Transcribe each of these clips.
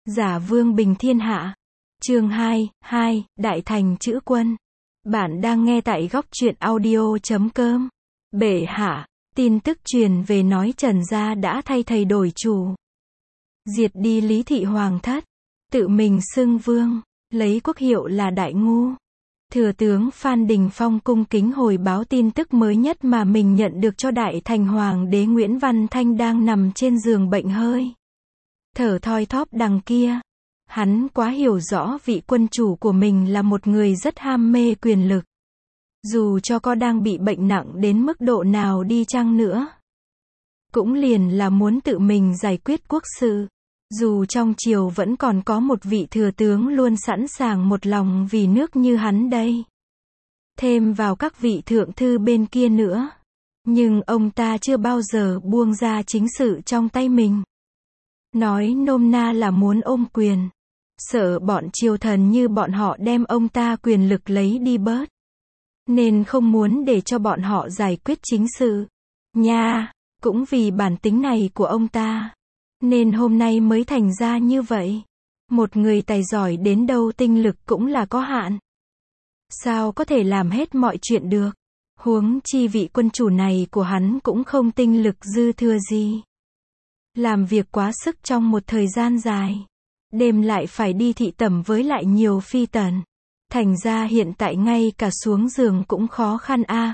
Giả vương bình thiên hạ. Chương 2, Đại thành chữ quân. Bạn đang nghe tại góc truyện audio.com. Bệ hạ, tin tức truyền về nói Trần gia đã thay thầy đổi chủ. Diệt đi Lý thị hoàng thất, tự mình xưng vương, lấy quốc hiệu là Đại Ngu. Thừa tướng Phan Đình Phong cung kính hồi báo tin tức mới nhất mà mình nhận được cho Đại thành hoàng đế Nguyễn Văn Thanh đang nằm trên giường bệnh hơi thở thoi thóp đằng kia. Hắn quá hiểu rõ vị quân chủ của mình là một người rất ham mê quyền lực. Dù cho có đang bị bệnh nặng đến mức độ nào đi chăng nữa, cũng liền là muốn tự mình giải quyết quốc sự. Dù trong triều vẫn còn có một vị thừa tướng luôn sẵn sàng một lòng vì nước như hắn đây. Thêm vào các vị thượng thư bên kia nữa. Nhưng ông ta chưa bao giờ buông ra chính sự trong tay mình. Nói nôm na là muốn ôm quyền. Sợ bọn triều thần như bọn họ đem ông ta quyền lực lấy đi bớt. Nên không muốn để cho bọn họ giải quyết chính sự. Nha, cũng vì bản tính này của ông ta. Nên hôm nay mới thành ra như vậy. Một người tài giỏi đến đâu tinh lực cũng là có hạn. Sao có thể làm hết mọi chuyện được. Huống chi vị quân chủ này của hắn cũng không tinh lực dư thừa gì. Làm việc quá sức trong một thời gian dài. Đêm lại phải đi thị tẩm với lại nhiều phi tần. Thành ra hiện tại ngay cả xuống giường cũng khó khăn a.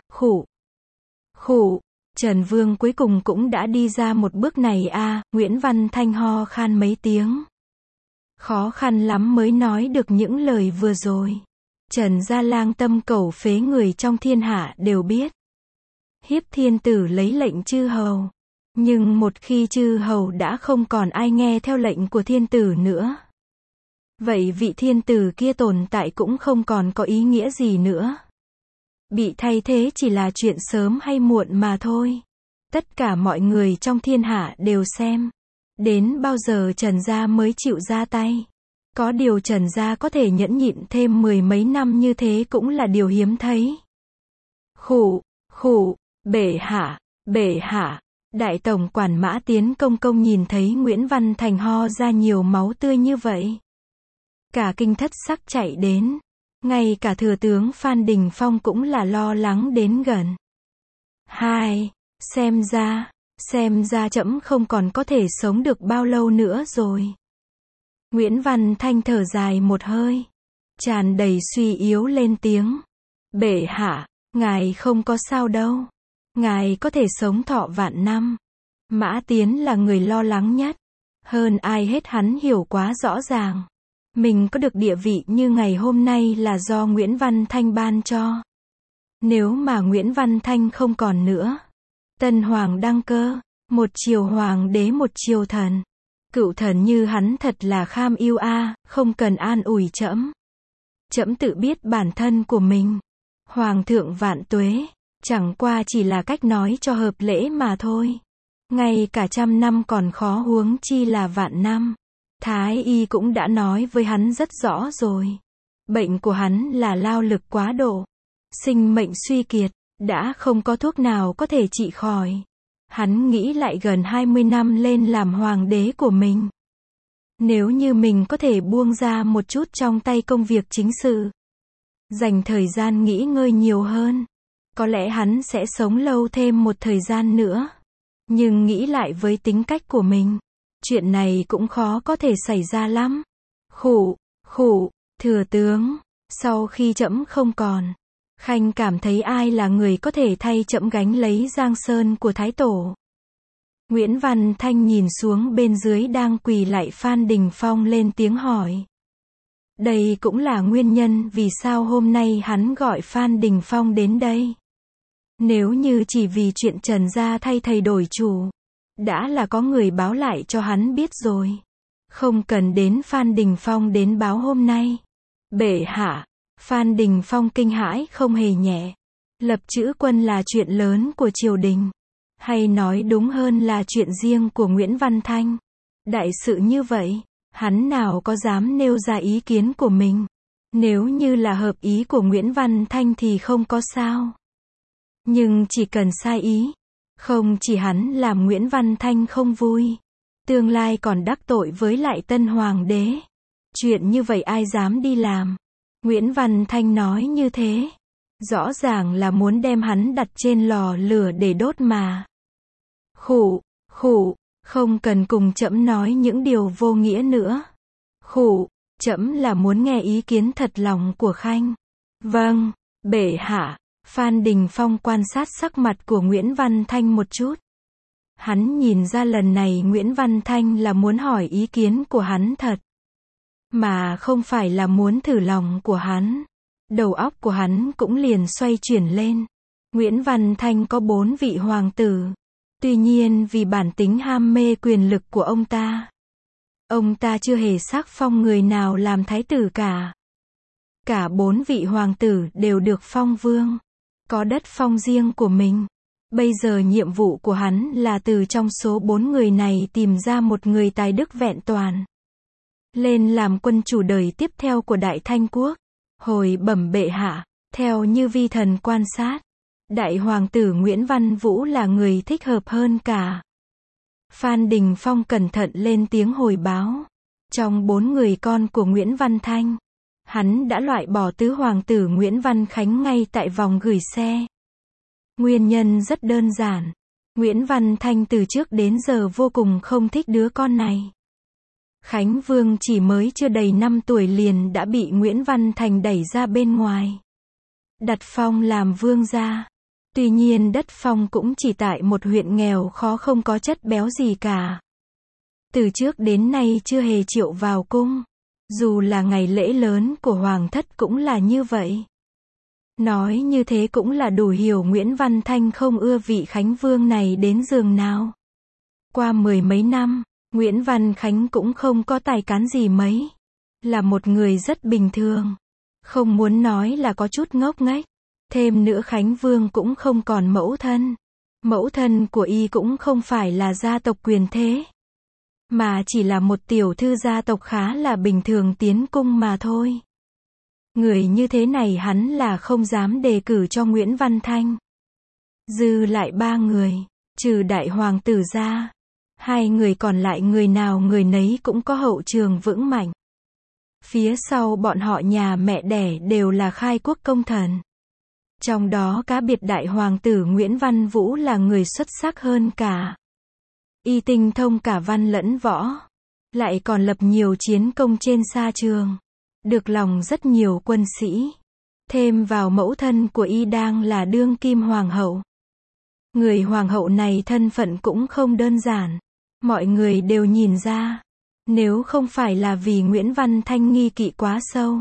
Khụ. Trần Vương cuối cùng cũng đã đi ra một bước này a. Nguyễn Văn Thanh ho khan mấy tiếng. Khó khăn lắm mới nói được những lời vừa rồi. Trần gia lang tâm cẩu phế người trong thiên hạ đều biết. Hiếp thiên tử lấy lệnh chư hầu. Nhưng một khi chư hầu đã không còn ai nghe theo lệnh của thiên tử nữa. Vậy vị thiên tử kia tồn tại cũng không còn có ý nghĩa gì nữa. Bị thay thế chỉ là chuyện sớm hay muộn mà thôi. Tất cả mọi người trong thiên hạ đều xem. Đến bao giờ Trần gia mới chịu ra tay. Có điều Trần gia có thể nhẫn nhịn thêm 10 mấy năm như thế cũng là điều hiếm thấy. Khụ, bệ hạ. Đại tổng quản Mã Tiến công nhìn thấy Nguyễn Văn Thành ho ra nhiều máu tươi như vậy. Cả kinh thất sắc chạy đến. Ngay cả thừa tướng Phan Đình Phong cũng là lo lắng đến gần. Xem ra trẫm không còn có thể sống được bao lâu nữa rồi. Nguyễn Văn Thanh thở dài một hơi. Tràn đầy suy yếu lên tiếng. Bệ hạ, ngài không có sao đâu. Ngài có thể sống thọ vạn năm. Mã Tiến là người lo lắng nhất. Hơn ai hết hắn hiểu quá rõ ràng. Mình có được địa vị như ngày hôm nay là do Nguyễn Văn Thanh ban cho. Nếu mà Nguyễn Văn Thanh không còn nữa. Tân hoàng đăng cơ. Một triều hoàng đế một triều thần. Cựu thần như hắn thật là kham yêu a, không cần an ủi trẫm. Trẫm tự biết bản thân của mình. Hoàng thượng vạn tuế. Chẳng qua chỉ là cách nói cho hợp lễ mà thôi. Ngay cả 100 năm còn khó huống chi là vạn năm. Thái y cũng đã nói với hắn rất rõ rồi. Bệnh của hắn là lao lực quá độ. Sinh mệnh suy kiệt. Đã không có thuốc nào có thể trị khỏi. Hắn nghĩ lại gần 20 năm lên làm hoàng đế của mình. Nếu như mình có thể buông ra một chút trong tay công việc chính sự. Dành thời gian nghỉ ngơi nhiều hơn. Có lẽ hắn sẽ sống lâu thêm một thời gian nữa. Nhưng nghĩ lại với tính cách của mình. Chuyện này cũng khó có thể xảy ra lắm. Khụ, thừa tướng. Sau khi trẫm không còn. Khanh cảm thấy ai là người có thể thay trẫm gánh lấy Giang Sơn của Thái Tổ. Nguyễn Văn Thanh nhìn xuống bên dưới đang quỳ lại Phan Đình Phong lên tiếng hỏi. Đây cũng là nguyên nhân vì sao hôm nay hắn gọi Phan Đình Phong đến đây. Nếu như chỉ vì chuyện Trần gia thay thầy đổi chủ. Đã là có người báo lại cho hắn biết rồi. Không cần đến Phan Đình Phong đến báo hôm nay. Bệ hạ. Phan Đình Phong kinh hãi không hề nhẹ. Lập chữ quân là chuyện lớn của triều đình. Hay nói đúng hơn là chuyện riêng của Nguyễn Văn Thanh. Đại sự như vậy, hắn nào có dám nêu ra ý kiến của mình. Nếu như là hợp ý của Nguyễn Văn Thanh thì không có sao. Nhưng chỉ cần sai ý. Không chỉ hắn làm Nguyễn Văn Thanh không vui. Tương lai còn đắc tội với lại tân hoàng đế. Chuyện như vậy ai dám đi làm. Nguyễn Văn Thanh nói như thế. Rõ ràng là muốn đem hắn đặt trên lò lửa để đốt mà. Khụ, không cần cùng trẫm nói những điều vô nghĩa nữa. Khụ, trẫm là muốn nghe ý kiến thật lòng của Khanh. Vâng, bệ hạ. Phan Đình Phong quan sát sắc mặt của Nguyễn Văn Thanh một chút. Hắn nhìn ra lần này Nguyễn Văn Thanh là muốn hỏi ý kiến của hắn thật. Mà không phải là muốn thử lòng của hắn. Đầu óc của hắn cũng liền xoay chuyển lên. Nguyễn Văn Thanh có 4 vị hoàng tử. Tuy nhiên vì bản tính ham mê quyền lực của ông ta chưa hề sắc phong người nào làm thái tử cả. Cả 4 vị hoàng tử đều được phong vương. Có đất phong riêng của mình. Bây giờ nhiệm vụ của hắn là từ trong số 4 người này tìm ra một người tài đức vẹn toàn. Lên làm quân chủ đời tiếp theo của Đại Thanh Quốc. Hồi bẩm bệ hạ, theo như vi thần quan sát, Đại Hoàng tử Nguyễn Văn Vũ là người thích hợp hơn cả. Phan Đình Phong cẩn thận lên tiếng hồi báo. Trong 4 người con của Nguyễn Văn Thanh, hắn đã loại bỏ tứ hoàng tử Nguyễn Văn Khánh ngay tại vòng gửi xe. Nguyên nhân rất đơn giản. Nguyễn Văn Thanh từ trước đến giờ vô cùng không thích đứa con này. Khánh Vương chỉ mới chưa đầy 5 tuổi liền đã bị Nguyễn Văn Thành đẩy ra bên ngoài. Đặt phong làm vương gia. Tuy nhiên đất phong cũng chỉ tại một huyện nghèo khó không có chất béo gì cả. Từ trước đến nay chưa hề triệu vào cung. Dù là ngày lễ lớn của hoàng thất cũng là như vậy. Nói như thế cũng là đủ hiểu Nguyễn Văn Thanh không ưa vị Khánh Vương này đến giường nào. Qua 10 mấy năm, Nguyễn Văn Khánh cũng không có tài cán gì mấy. Là một người rất bình thường. Không muốn nói là có chút ngốc nghếch. Thêm nữa Khánh Vương cũng không còn mẫu thân. Mẫu thân của y cũng không phải là gia tộc quyền thế. Mà chỉ là một tiểu thư gia tộc khá là bình thường tiến cung mà thôi. Người như thế này hắn là không dám đề cử cho Nguyễn Văn Thanh. Dư lại 3 người, trừ đại hoàng tử ra. 2 người còn lại người nào người nấy cũng có hậu trường vững mạnh. Phía sau bọn họ nhà mẹ đẻ đều là khai quốc công thần. Trong đó cá biệt đại hoàng tử Nguyễn Văn Vũ là người xuất sắc hơn cả. Y tinh thông cả văn lẫn võ. Lại còn lập nhiều chiến công trên sa trường. Được lòng rất nhiều quân sĩ. Thêm vào mẫu thân của y đang là đương kim hoàng hậu. Người hoàng hậu này thân phận cũng không đơn giản. Mọi người đều nhìn ra. Nếu không phải là vì Nguyễn Văn Thanh nghi kỵ quá sâu.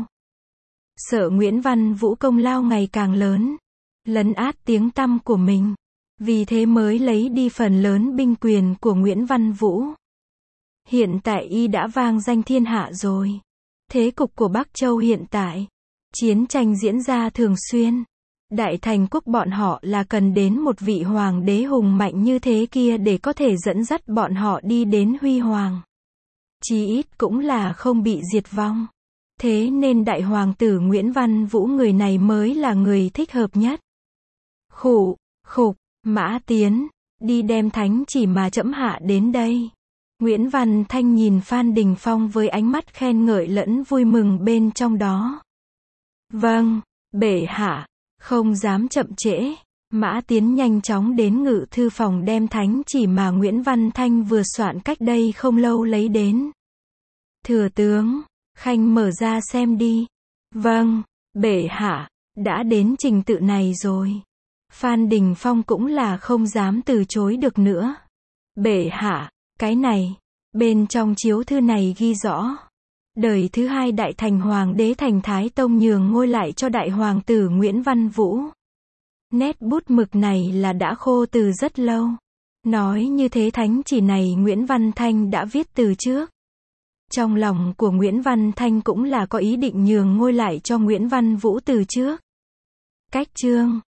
Sợ Nguyễn Văn Vũ công lao ngày càng lớn. Lấn át tiếng tăm của mình. Vì thế mới lấy đi phần lớn binh quyền của Nguyễn Văn Vũ. Hiện tại y đã vang danh thiên hạ rồi. Thế cục của Bắc Châu hiện tại. Chiến tranh diễn ra thường xuyên. Đại Thành Quốc bọn họ là cần đến một vị hoàng đế hùng mạnh như thế kia để có thể dẫn dắt bọn họ đi đến huy hoàng. Chí ít cũng là không bị diệt vong. Thế nên đại hoàng tử Nguyễn Văn Vũ người này mới là người thích hợp nhất. Khục, Mã Tiến, đi đem thánh chỉ mà trẫm hạ đến đây. Nguyễn Văn Thanh nhìn Phan Đình Phong với ánh mắt khen ngợi lẫn vui mừng bên trong đó. Vâng, bệ hạ, không dám chậm trễ. Mã Tiến nhanh chóng đến ngự thư phòng đem thánh chỉ mà Nguyễn Văn Thanh vừa soạn cách đây không lâu lấy đến. Thừa tướng, Khanh mở ra xem đi. Vâng, bệ hạ, đã đến trình tự này rồi. Phan Đình Phong cũng là không dám từ chối được nữa. Bệ hạ, cái này, bên trong chiếu thư này ghi rõ. Đời thứ 2 Đại Thành Hoàng đế Thành Thái Tông nhường ngôi lại cho Đại Hoàng tử Nguyễn Văn Vũ. Nét bút mực này là đã khô từ rất lâu. Nói như thế thánh chỉ này Nguyễn Văn Thanh đã viết từ trước. Trong lòng của Nguyễn Văn Thanh cũng là có ý định nhường ngôi lại cho Nguyễn Văn Vũ từ trước. Cách chương